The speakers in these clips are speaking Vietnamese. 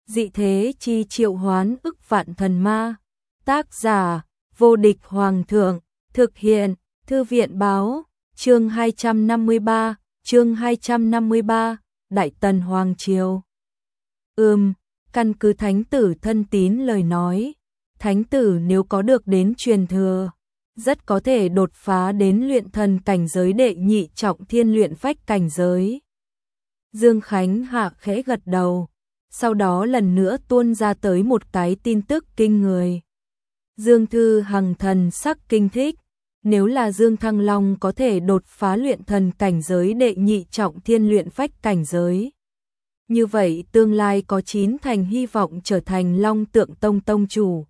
dị thế chi triệu hoán ức vạn thần ma. Tác giả, vô địch hoàng thượng, thực hiện, thư viện báo, chương 253, Đại Tần Hoàng Triều. Căn cứ thánh tử thân tín lời nói, thánh tử nếu có được đến truyền thừa, rất có thể đột phá đến luyện thần cảnh giới đệ nhị trọng thiên luyện phách cảnh giới. Dương Khánh Hạ khẽ gật đầu, sau đó lần nữa tuôn ra tới một cái tin tức kinh người. Dương Thư Hằng thần sắc kinh thích, nếu là Dương Thăng Long có thể đột phá luyện thần cảnh giới đệ nhị trọng thiên luyện phách cảnh giới. Như vậy tương lai có 9 thành hy vọng trở thành Long Tượng Tông tông chủ.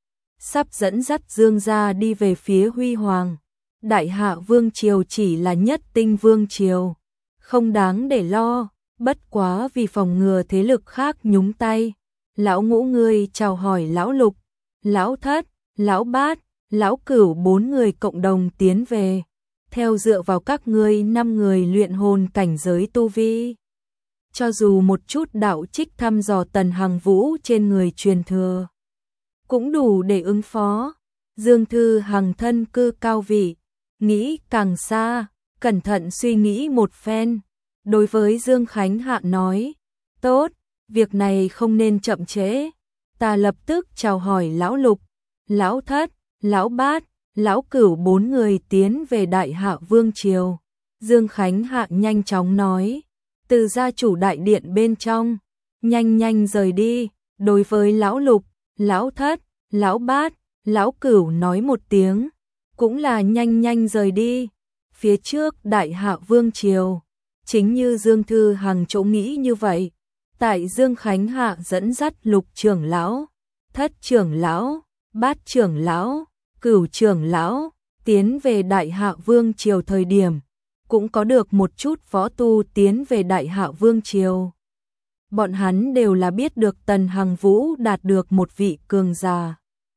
Sắp dẫn dắt Dương gia đi về phía huy hoàng. Đại Hạ Vương Triều chỉ là nhất tinh Vương Triều, không đáng để lo, bất quá vì phòng ngừa thế lực khác nhúng tay. Lão Ngũ ngươi chào hỏi Lão Lục, Lão Thất, Lão Bát, Lão Cửu 4 người cộng đồng tiến về, theo dựa vào các ngươi 5 người luyện hồn cảnh giới tu vi. Cho dù một chút đạo trích thăm dò Tần Hằng Vũ trên người truyền thừa, cũng đủ để ứng phó. Dương Thư Hằng thân cư cao vị, nghĩ càng xa, cẩn thận suy nghĩ một phen. Đối với Dương Khánh Hạ nói, tốt, việc này không nên chậm trễ. Ta lập tức chào hỏi Lão Lục, Lão Thất, Lão Bát, Lão Cửu 4 người tiến về Đại Hạ Vương Triều. Dương Khánh Hạ nhanh chóng nói, từ gia chủ đại điện bên trong, nhanh rời đi. Đối với Lão Lục, Lão Thất, Lão Bát, Lão Cửu nói một tiếng, cũng là nhanh rời đi. Phía trước Đại Hạ Vương Triều, chính như Dương Thư Hằng chỗ nghĩ như vậy. Tại Dương Khánh Hạ dẫn dắt Lục trưởng lão, Thất trưởng lão, Bát trưởng lão, Cửu trưởng lão tiến về Đại Hạ Vương Triều thời điểm, cũng có được một chút võ tu tiến về Đại Hạ Vương Triều. Bọn hắn đều là biết được Tần Hằng Vũ đạt được một vị cường giả,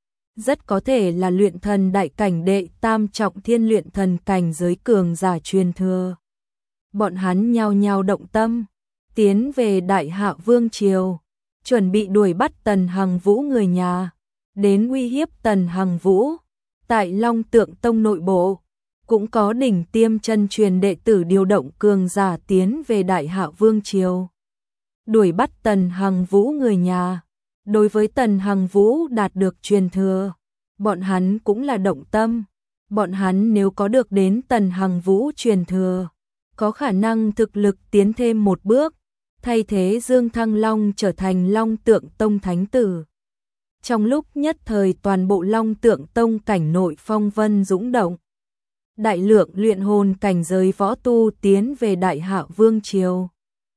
rất có thể là luyện thần đại cảnh đệ tam trọng thiên luyện thần cảnh giới cường giả truyền thừa. Bọn hắn nhao nhao động tâm, tiến về Đại Hạ Vương Triều, chuẩn bị đuổi bắt Tần Hằng Vũ người nhà, đến uy hiếp Tần Hằng Vũ. Tại Long Tượng Tông nội bộ, cũng có đỉnh tiêm chân truyền đệ tử điều động cường giả tiến về Đại Hạ Vương Triều, đuổi bắt Tần Hằng Vũ người nhà. Đối với Tần Hằng Vũ đạt được truyền thừa, bọn hắn cũng là động tâm. Bọn hắn nếu có được đến Tần Hằng Vũ truyền thừa, có khả năng thực lực tiến thêm một bước, thay thế Dương Thăng Long trở thành Long Tượng Tông thánh tử. Trong lúc nhất thời toàn bộ Long Tượng Tông cảnh nội phong vân dũng động. Đại lượng luyện hồn cảnh giới võ tu tiến về Đại Hạ Vương Triều.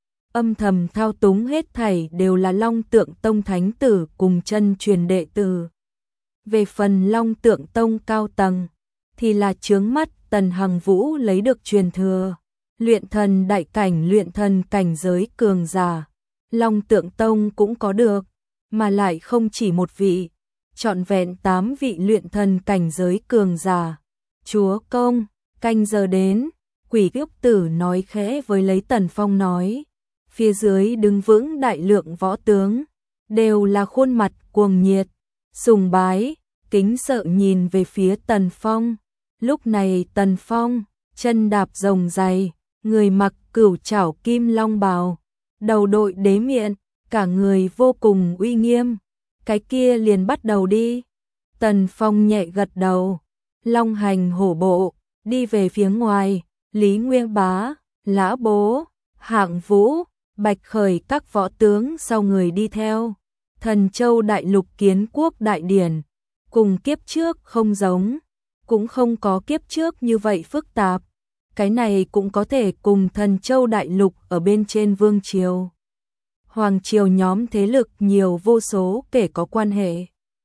Âm thầm thao túng hết thảy đều là Long Tượng Tông thánh tử cùng chân truyền đệ tử. Về phần Long Tượng Tông cao tầng, thì là chướng mắt Tần Hằng Vũ lấy được truyền thừa. Luyện thần đại cảnh luyện thần cảnh giới cường giả, Long Tượng Tông cũng có được, mà lại không chỉ một vị, trọn vẹn 8 vị luyện thần cảnh giới cường giả. Chúa công, canh giờ đến, Quỷ Kiếp Tử nói khẽ với lấy Tần Phong nói. Phía dưới đứng vững đại lượng võ tướng, đều là khuôn mặt cuồng nhiệt, sùng bái, kính sợ nhìn về phía Tần Phong. Lúc này Tần Phong, chân đạp rồng dày, người mặc cửu trảo kim long bào, đầu đội đế miện, cả người vô cùng uy nghiêm. Cái kia liền bắt đầu đi. Tần Phong nhẹ gật đầu, long hành hổ bộ, đi về phía ngoài. Lý Nguyên Bá, Lã Bố, Hạng Vũ, Bạch Khởi các võ tướng sau người đi theo. Thần Châu Đại Lục kiến quốc đại điển, cùng kiếp trước không giống, cũng không có kiếp trước như vậy phức tạp. Cái này cũng có thể cùng Thần Châu Đại Lục ở bên trên Vương Triều, Hoàng Triều nhóm thế lực nhiều vô số kể có quan hệ.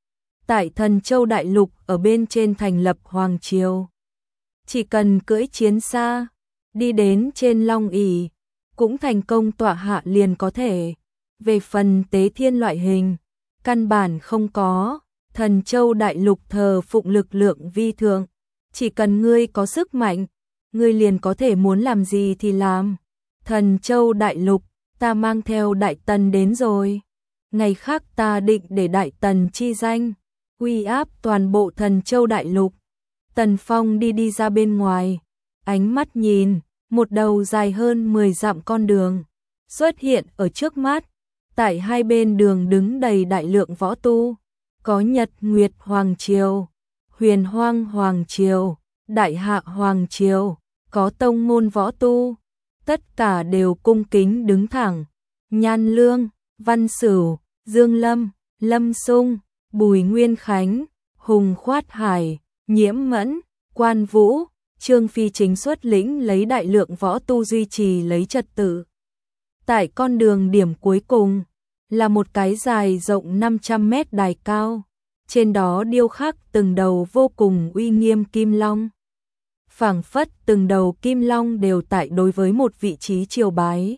Tại Thần Châu Đại Lục ở bên trên thành lập Hoàng Triều, chỉ cần cưỡi chiến xa, đi đến trên Long ỷ, cũng thành công tọa hạ liền có thể. Về phần tế thiên loại hình, căn bản không có. Thần Châu Đại Lục thờ phụng lực lượng vi thượng, chỉ cần ngươi có sức mạnh, ngươi liền có thể muốn làm gì thì làm. Thần Châu Đại Lục, ta mang theo Đại Tần đến rồi. ngày khác ta định để Đại Tần chi danh uy áp toàn bộ Thần Châu đại lục. Tần Phong đi ra bên ngoài, ánh mắt nhìn, một đầu dài hơn 10 dặm con đường xuất hiện ở trước mắt. Tại hai bên đường đứng đầy đại lượng võ tu, có Nhật Nguyệt Hoàng Triều, Huyền Hoang Hoàng Triều, Đại Hạ Hoàng Triều, có tông môn võ tu, tất cả đều cung kính đứng thẳng. Nhan Lương, Văn Sửu, Dương Lâm, Lâm Sung, Bùi Nguyên Khánh, Hùng Khoát Hải, Nhiễm Mẫn, Quan Vũ, Trương Phi chính xuất lĩnh lấy đại lượng võ tu duy trì lấy trật tự. Tại con đường điểm cuối cùng là một cái dài rộng 500 mét đài cao, trên đó điêu khắc từng đầu vô cùng uy nghiêm kim long. Phảng phất từng đầu kim long đều tại đối với một vị trí triều bái.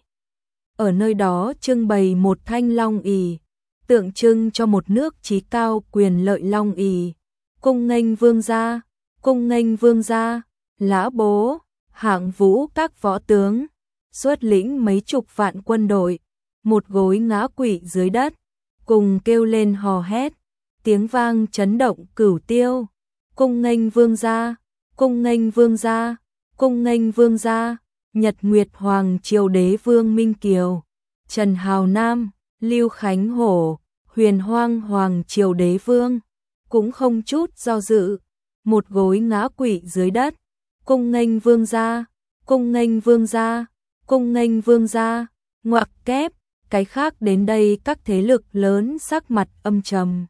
Ở nơi đó trưng bày một thanh long ỷ, tượng trưng cho một nước chí cao quyền lợi long ỷ. Cung nghênh vương gia, cung nghênh vương gia. Lã Bố, Hạng Vũ các võ tướng xuất lĩnh mấy chục vạn quân đội, một gối ngã quỵ dưới đất, cùng kêu lên hò hét, tiếng vang chấn động cửu tiêu. Cung nghênh vương gia, cung nghênh vương gia, cung nghênh vương gia. Nhật Nguyệt Hoàng Triều đế vương Minh Kiều, Trần Hào Nam, Lưu Khánh Hổ, Huyền Hoang Hoàng Triều đế vương cũng không chút do dự, một gối ngã quỵ dưới đất. Cung nghênh vương gia, cung nghênh vương gia, cung nghênh vương gia. Ngoặc kép, cái khác đến đây các thế lực lớn sắc mặt âm trầm.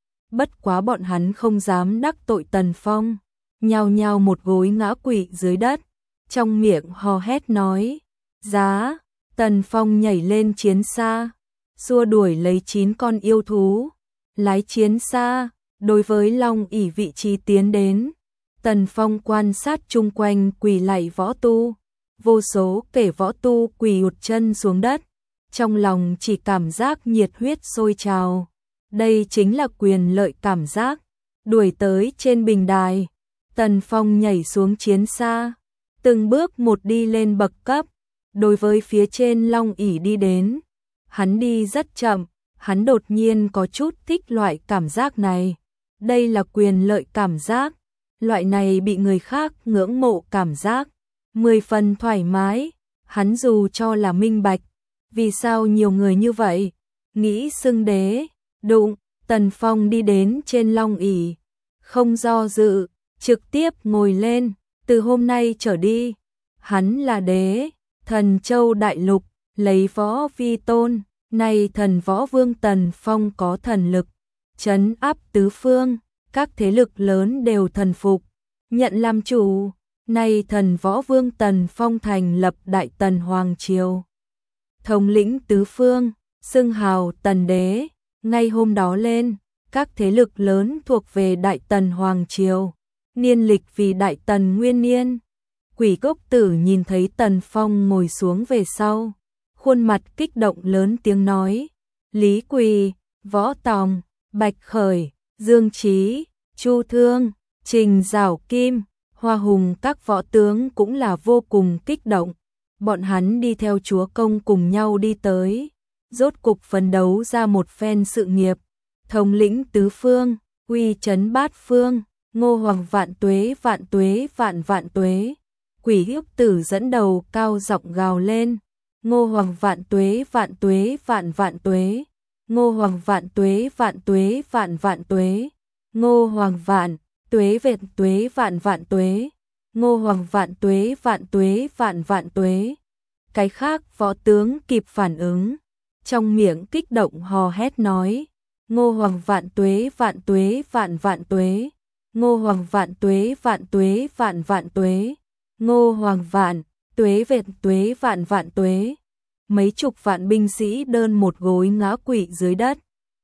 Bất quá bọn hắn không dám đắc tội Tần Phong, nhao nhao một gối ngã quỵ dưới đất, trong miệng hò hét nói, giá. Tần Phong nhảy lên chiến xa, xua đuổi lấy 9 con yêu thú, lái chiến xa, đối với long ỷ vị trí tiến đến. Tần Phong quan sát chung quanh quỳ lạy võ tu, vô số kẻ võ tu quỳ ụt chân xuống đất, trong lòng chỉ cảm giác nhiệt huyết sôi trào. Đây chính là quyền lợi cảm giác. Đuổi tới trên bình đài, Tần Phong nhảy xuống chiến xa, từng bước một đi lên bậc cấp, đối với phía trên long ỷ đi đến. Hắn đi rất chậm, hắn đột nhiên có chút thích loại cảm giác này. Đây là quyền lợi cảm giác. Loại này bị người khác ngưỡng mộ cảm giác, 10 phần thoải mái. Hắn dù cho là minh bạch, vì sao nhiều người như vậy nghĩ xưng đế. Đụng, Tần Phong đi đến trên long ỷ, không do dự, trực tiếp ngồi lên. Từ hôm nay trở đi, hắn là đế, Thần Châu đại lục, lấy võ vi tôn. Nay thần võ vương Tần Phong có thần lực trấn áp tứ phương, các thế lực lớn đều thần phục, nhận làm chủ. Nay thần võ vương Tần Phong thành lập Đại Tần Hoàng Triều, thống lĩnh tứ phương, xưng hào Tần Đế. Ngay hôm đó lên, các thế lực lớn thuộc về Đại Tần Hoàng Triều, niên lịch vì Đại Tần Nguyên Niên. Quỷ Cốc Tử nhìn thấy Tần Phong ngồi xuống về sau, khuôn mặt kích động lớn tiếng nói, Lý Quỳ, Võ Tòng, Bạch Khởi, Dương Trí, Chu Thương, Trình Giảo Kim, Hoa Hùng các võ tướng cũng là vô cùng kích động. Bọn hắn đi theo chúa công cùng nhau đi tới, rốt cục phấn đấu ra một phen sự nghiệp, thống lĩnh tứ phương, uy chấn bát phương. Ngô Hoàng vạn tuế vạn tuế vạn vạn tuế. Quỷ Cốc Tử dẫn đầu cao giọng gào lên, Ngô Hoàng vạn tuế vạn tuế vạn vạn tuế. Ngô Hoàng vạn tuế vạn tuế vạn vạn tuế. Ngô Hoàng vạn tuế vẹn tuế vạn vạn tuế. Ngô Hoàng vạn tuế vạn tuế vạn vạn tuế. Cái khác võ tướng kịp phản ứng, trong miệng kích động hò hét nói, Ngô Hoàng vạn tuế vạn tuế vạn vạn tuế. Ngô Hoàng vạn tuế vạn tuế vạn vạn tuế. Ngô Hoàng vạn tuế vẹn tuế vạn vạn tuế. Mấy chục vạn binh sĩ đơn một gối ngã quỵ dưới đất,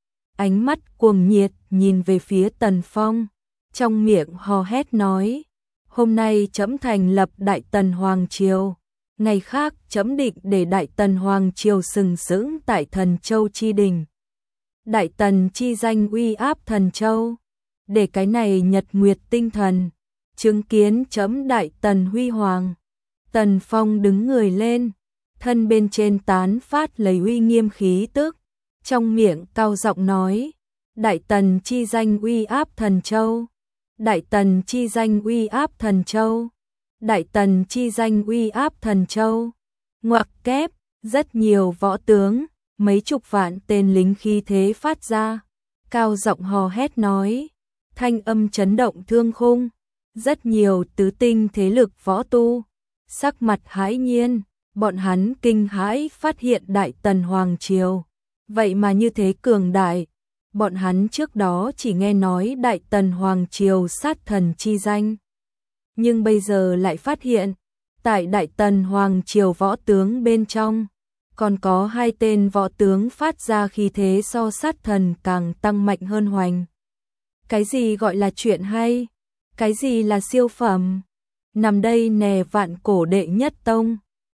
ánh mắt cuồng nhiệt nhìn về phía Tần Phong, trong miệng hò hét nói, hôm nay trẫm thành lập Đại Tần Hoàng Triều, ngày khác trẫm định để Đại Tần Hoàng Triều sừng sững tại Thần Châu chi đỉnh. Đại Tần chi danh uy áp Thần Châu, để cái này nhật nguyệt tinh thần chứng kiến trẫm Đại Tần huy hoàng. Tần Phong đứng người lên, thân bên trên tán phát lấy uy nghiêm khí tức, trong miệng cao giọng nói, Đại Tần chi danh uy áp Thần Châu, Đại Tần chi danh uy áp Thần Châu, Đại Tần chi danh uy áp Thần Châu. Ngoặc kép, rất nhiều võ tướng, mấy chục vạn tên lính khí thế phát ra, cao giọng hò hét nói, thanh âm chấn động thương khung, rất nhiều tứ tinh thế lực võ tu, sắc mặt hãi nhiên, bọn hắn kinh hãi phát hiện Đại Tần Hoàng Triều, vậy mà như thế cường đại, bọn hắn trước đó chỉ nghe nói Đại Tần Hoàng Triều sát thần chi danh, nhưng bây giờ lại phát hiện, tại Đại Tần Hoàng Triều võ tướng bên trong, còn có 2 tên võ tướng phát ra khí thế so sát thần càng tăng mạnh hơn hoành. Cái gì gọi là chuyện hay? Cái gì là siêu phẩm? Nằm đây nè vạn cổ đệ nhất tông.